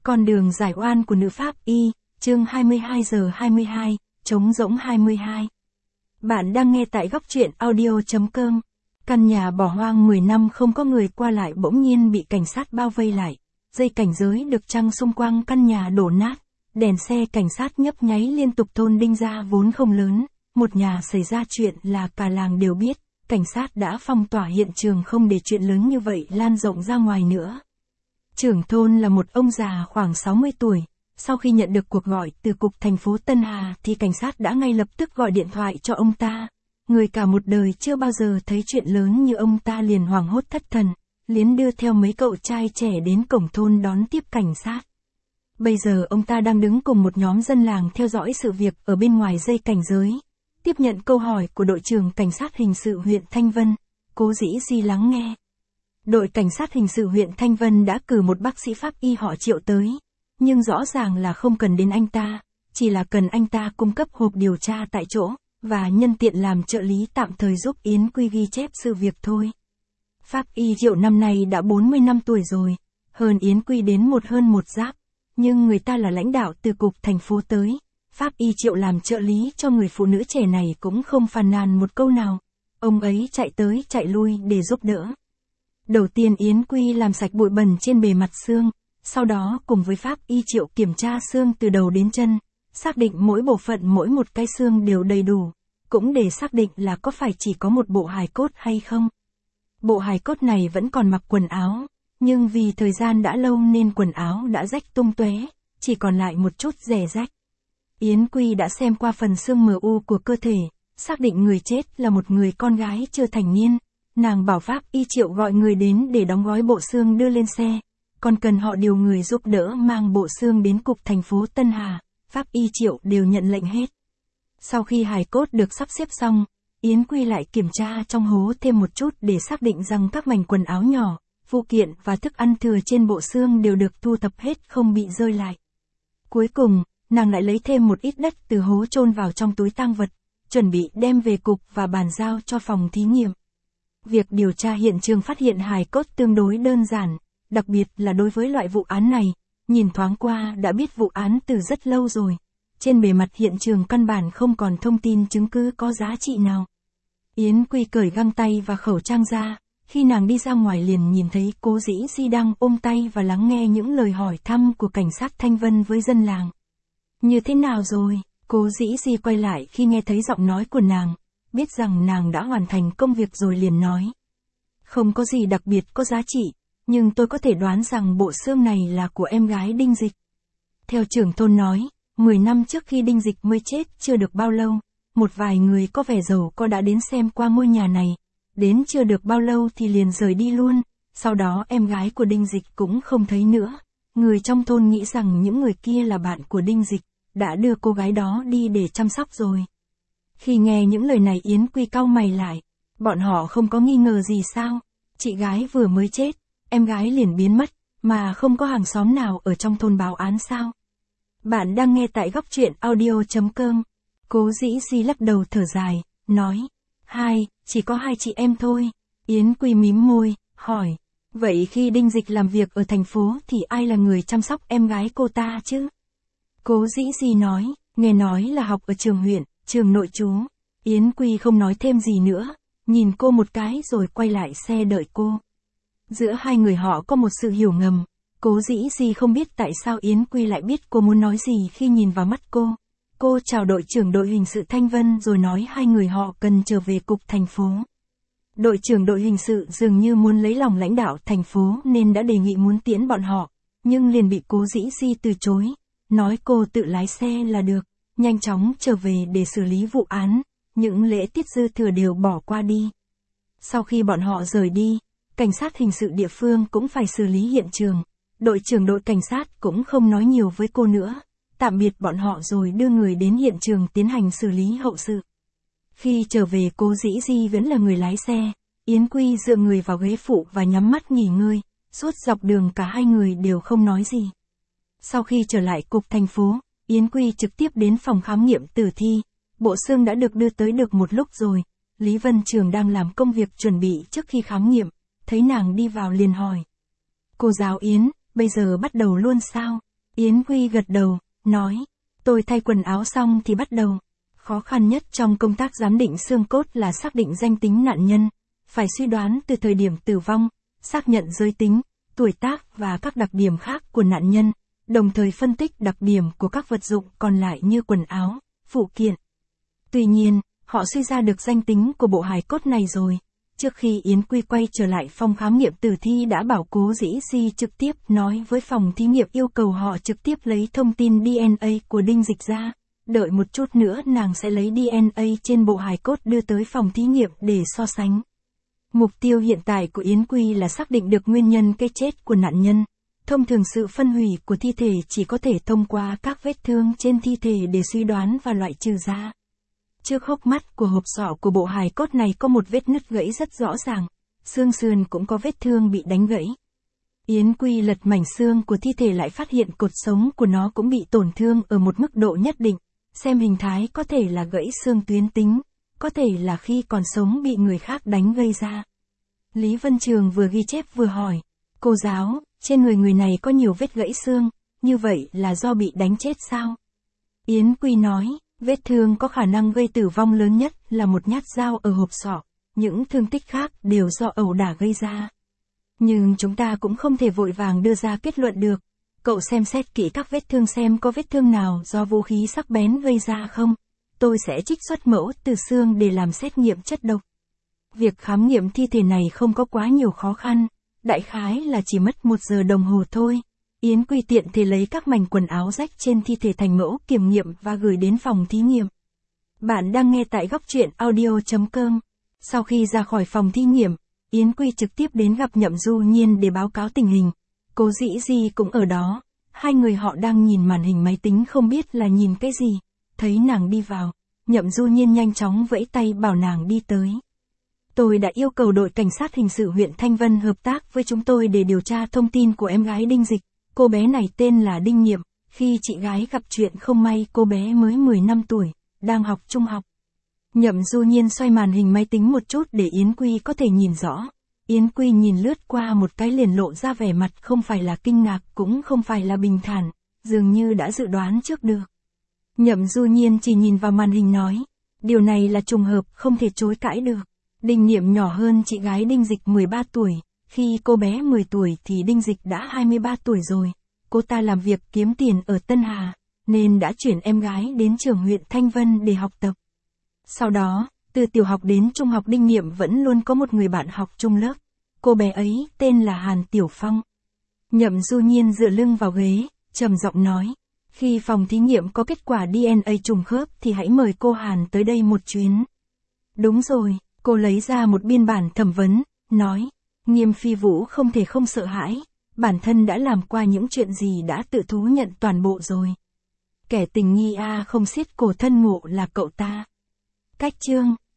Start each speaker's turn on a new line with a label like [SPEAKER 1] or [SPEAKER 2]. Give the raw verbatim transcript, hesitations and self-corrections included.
[SPEAKER 1] Con đường giải oan của nữ pháp y, chương hai mươi hai giờ hai mươi hai, trống rỗng hai mươi hai. Bạn đang nghe tại góc truyện audio chấm com. Căn nhà bỏ hoang mười năm không có người qua lại bỗng nhiên bị cảnh sát bao vây lại. Dây cảnh giới được trăng xung quanh căn nhà đổ nát. Đèn xe cảnh sát nhấp nháy liên tục. Thôn Đinh Gia vốn không lớn. Một nhà xảy ra chuyện là cả làng đều biết. Cảnh sát đã phong tỏa hiện trường không để chuyện lớn như vậy lan rộng ra ngoài nữa. Trưởng thôn là một ông già khoảng sáu mươi tuổi. Sau khi nhận được cuộc gọi từ cục thành phố Tân Hà thì cảnh sát đã ngay lập tức gọi điện thoại cho ông ta. Người cả một đời chưa bao giờ thấy chuyện lớn như ông ta liền hoảng hốt thất thần, liến đưa theo mấy cậu trai trẻ đến cổng thôn đón tiếp cảnh sát. Bây giờ ông ta đang đứng cùng một nhóm dân làng theo dõi sự việc ở bên ngoài dây cảnh giới. Tiếp nhận câu hỏi của đội trưởng cảnh sát hình sự huyện Thanh Vân, Cố Dĩ Di lắng nghe. Đội cảnh sát hình sự huyện Thanh Vân đã cử một bác sĩ pháp y họ Triệu tới. Nhưng rõ ràng là không cần đến anh ta, chỉ là cần anh ta cung cấp hộp điều tra tại chỗ, và nhân tiện làm trợ lý tạm thời giúp Yến Quy ghi chép sự việc thôi. Pháp y Triệu năm nay đã bốn mươi năm tuổi rồi, hơn Yến Quy đến một hơn một giáp, nhưng người ta là lãnh đạo từ cục thành phố tới. Pháp y Triệu làm trợ lý cho người phụ nữ trẻ này cũng không phàn nàn một câu nào, ông ấy chạy tới chạy lui để giúp đỡ. Đầu tiên Yến Quy làm sạch bụi bẩn trên bề mặt xương. Sau đó cùng với pháp y Triệu kiểm tra xương từ đầu đến chân, xác định mỗi bộ phận mỗi một cái xương đều đầy đủ, cũng để xác định là có phải chỉ có một bộ hài cốt hay không. Bộ hài cốt này vẫn còn mặc quần áo, nhưng vì thời gian đã lâu nên quần áo đã rách tung tóe, chỉ còn lại một chút rẻ rách. Yến Quy đã xem qua phần xương mờ u của cơ thể, xác định người chết là một người con gái chưa thành niên. Nàng bảo pháp y Triệu gọi người đến để đóng gói bộ xương đưa lên xe. Còn cần họ điều người giúp đỡ mang bộ xương đến cục thành phố Tân Hà, pháp y Triệu đều nhận lệnh hết. Sau khi hài cốt được sắp xếp xong, Yến Quy lại kiểm tra trong hố thêm một chút để xác định rằng các mảnh quần áo nhỏ, phụ kiện và thức ăn thừa trên bộ xương đều được thu thập hết không bị rơi lại. Cuối cùng, nàng lại lấy thêm một ít đất từ hố chôn vào trong túi tang vật, chuẩn bị đem về cục và bàn giao cho phòng thí nghiệm. Việc điều tra hiện trường phát hiện hài cốt tương đối đơn giản. Đặc biệt là đối với loại vụ án này, nhìn thoáng qua đã biết vụ án từ rất lâu rồi. Trên bề mặt hiện trường căn bản không còn thông tin chứng cứ có giá trị nào. Yến Quy cởi găng tay và khẩu trang ra, khi nàng đi ra ngoài liền nhìn thấy Cố Dĩ Di đang ôm tay và lắng nghe những lời hỏi thăm của cảnh sát Thanh Vân với dân làng. Như thế nào rồi? Cố Dĩ Di quay lại khi nghe thấy giọng nói của nàng, biết rằng nàng đã hoàn thành công việc rồi liền nói. Không có gì đặc biệt có giá trị. Nhưng tôi có thể đoán rằng bộ xương này là của em gái Đinh Dịch. Theo trưởng thôn nói, mười năm trước khi Đinh Dịch mới chết chưa được bao lâu, một vài người có vẻ giàu có đã đến xem qua ngôi nhà này. Đến chưa được bao lâu thì liền rời đi luôn, sau đó em gái của Đinh Dịch cũng không thấy nữa. Người trong thôn nghĩ rằng những người kia là bạn của Đinh Dịch, đã đưa cô gái đó đi để chăm sóc rồi. Khi nghe những lời này Yến Quy cau mày lại, bọn họ không có nghi ngờ gì sao? Chị gái vừa mới chết. Em gái liền biến mất, mà không có hàng xóm nào ở trong thôn báo án sao? Bạn đang nghe tại góc truyện audio chấm com. Cố Dĩ Di lắc đầu thở dài, nói. Hai, chỉ có hai chị em thôi. Yến Quy mím môi, hỏi. Vậy khi Đinh Dịch làm việc ở thành phố thì ai là người chăm sóc em gái cô ta chứ? Cố Dĩ Di nói, nghe nói là học ở trường huyện, trường nội trú. Yến Quy không nói thêm gì nữa, nhìn cô một cái rồi quay lại xe đợi cô. Giữa hai người họ có một sự hiểu ngầm, Cố Dĩ Di không biết tại sao Yến Quy lại biết cô muốn nói gì khi nhìn vào mắt cô. Cô chào đội trưởng đội hình sự Thanh Vân rồi nói hai người họ cần trở về cục thành phố. Đội trưởng đội hình sự dường như muốn lấy lòng lãnh đạo thành phố nên đã đề nghị muốn tiễn bọn họ, nhưng liền bị Cố Dĩ Di từ chối, nói cô tự lái xe là được, nhanh chóng trở về để xử lý vụ án, những lễ tiết dư thừa đều bỏ qua đi. Sau khi bọn họ rời đi, cảnh sát hình sự địa phương cũng phải xử lý hiện trường, đội trưởng đội cảnh sát cũng không nói nhiều với cô nữa, tạm biệt bọn họ rồi đưa người đến hiện trường tiến hành xử lý hậu sự. Khi trở về Cố Dĩ Di vẫn là người lái xe, Yến Quy dựa người vào ghế phụ và nhắm mắt nghỉ ngơi, suốt dọc đường cả hai người đều không nói gì. Sau khi trở lại cục thành phố, Yến Quy trực tiếp đến phòng khám nghiệm tử thi, bộ xương đã được đưa tới được một lúc rồi, Lý Vân Trường đang làm công việc chuẩn bị trước khi khám nghiệm. Thấy nàng đi vào liền hỏi. Cô giáo Yến, bây giờ bắt đầu luôn sao? Yến Quy gật đầu, nói, tôi thay quần áo xong thì bắt đầu. Khó khăn nhất trong công tác giám định xương cốt là xác định danh tính nạn nhân, phải suy đoán từ thời điểm tử vong, xác nhận giới tính, tuổi tác và các đặc điểm khác của nạn nhân, đồng thời phân tích đặc điểm của các vật dụng còn lại như quần áo, phụ kiện. Tuy nhiên, họ suy ra được danh tính của bộ hài cốt này rồi. Trước khi Yến Quy quay trở lại phòng khám nghiệm tử thi đã bảo Cố Dĩ Di trực tiếp nói với phòng thí nghiệm yêu cầu họ trực tiếp lấy thông tin đê en a của Đinh Dịch ra. Đợi một chút nữa nàng sẽ lấy đê en a trên bộ hài cốt đưa tới phòng thí nghiệm để so sánh. Mục tiêu hiện tại của Yến Quy là xác định được nguyên nhân cái chết của nạn nhân. Thông thường sự phân hủy của thi thể chỉ có thể thông qua các vết thương trên thi thể để suy đoán và loại trừ ra. Trước hốc mắt của hộp sọ của bộ hài cốt này có một vết nứt gãy rất rõ ràng, xương sườn cũng có vết thương bị đánh gãy. Yến Quy lật mảnh xương của thi thể lại phát hiện cột sống của nó cũng bị tổn thương ở một mức độ nhất định, xem hình thái có thể là gãy xương tuyến tính, có thể là khi còn sống bị người khác đánh gây ra. Lý Vân Trường vừa ghi chép vừa hỏi, cô giáo, trên người người này có nhiều vết gãy xương, như vậy là do bị đánh chết sao? Yến Quy nói, vết thương có khả năng gây tử vong lớn nhất là một nhát dao ở hộp sọ, những thương tích khác đều do ẩu đả gây ra. Nhưng chúng ta cũng không thể vội vàng đưa ra kết luận được. Cậu xem xét kỹ các vết thương xem có vết thương nào do vũ khí sắc bén gây ra không. Tôi sẽ trích xuất mẫu từ xương để làm xét nghiệm chất độc. Việc khám nghiệm thi thể này không có quá nhiều khó khăn, đại khái là chỉ mất một giờ đồng hồ thôi. Yến Quy tiện thể lấy các mảnh quần áo rách trên thi thể thành mẫu kiểm nghiệm và gửi đến phòng thí nghiệm. Bạn đang nghe tại góc truyện audio chấm com. Sau khi ra khỏi phòng thí nghiệm, Yến Quy trực tiếp đến gặp Nhậm Du Nhiên để báo cáo tình hình. Cố Dĩ Di cũng ở đó, hai người họ đang nhìn màn hình máy tính không biết là nhìn cái gì. Thấy nàng đi vào, Nhậm Du Nhiên nhanh chóng vẫy tay bảo nàng đi tới. Tôi đã yêu cầu đội cảnh sát hình sự huyện Thanh Vân hợp tác với chúng tôi để điều tra thông tin của em gái Đinh Dịch. Cô bé này tên là Đinh Nhiệm, khi chị gái gặp chuyện không may cô bé mới mười lăm tuổi, đang học trung học. Nhậm Du Nhiên xoay màn hình máy tính một chút để Yến Quy có thể nhìn rõ. Yến Quy nhìn lướt qua một cái liền lộ ra vẻ mặt không phải là kinh ngạc cũng không phải là bình thản, dường như đã dự đoán trước được. Nhậm Du Nhiên chỉ nhìn vào màn hình nói, điều này là trùng hợp không thể chối cãi được. Đinh Niệm nhỏ hơn chị gái Đinh Dịch mười ba tuổi, khi cô bé mười tuổi thì Đinh Dịch đã hai mươi ba tuổi rồi. Cô ta làm việc kiếm tiền ở Tân Hà, nên đã chuyển em gái đến trường huyện Thanh Vân để học tập. Sau đó, từ tiểu học đến trung học Đinh Niệm vẫn luôn có một người bạn học chung lớp. Cô bé ấy tên là Hàn Tiểu Phong. Nhậm Du Nhiên dựa lưng vào ghế, trầm giọng nói, khi phòng thí nghiệm có kết quả đê en a trùng khớp thì hãy mời cô Hàn tới đây một chuyến. Đúng rồi, cô lấy ra một biên bản thẩm vấn, nói, Nghiêm Phi Vũ không thể không sợ hãi, bản thân đã làm qua những chuyện gì đã tự thú nhận toàn bộ rồi. Kẻ tình nghi A không xiết cổ thân ngộ là cậu ta. Cách chương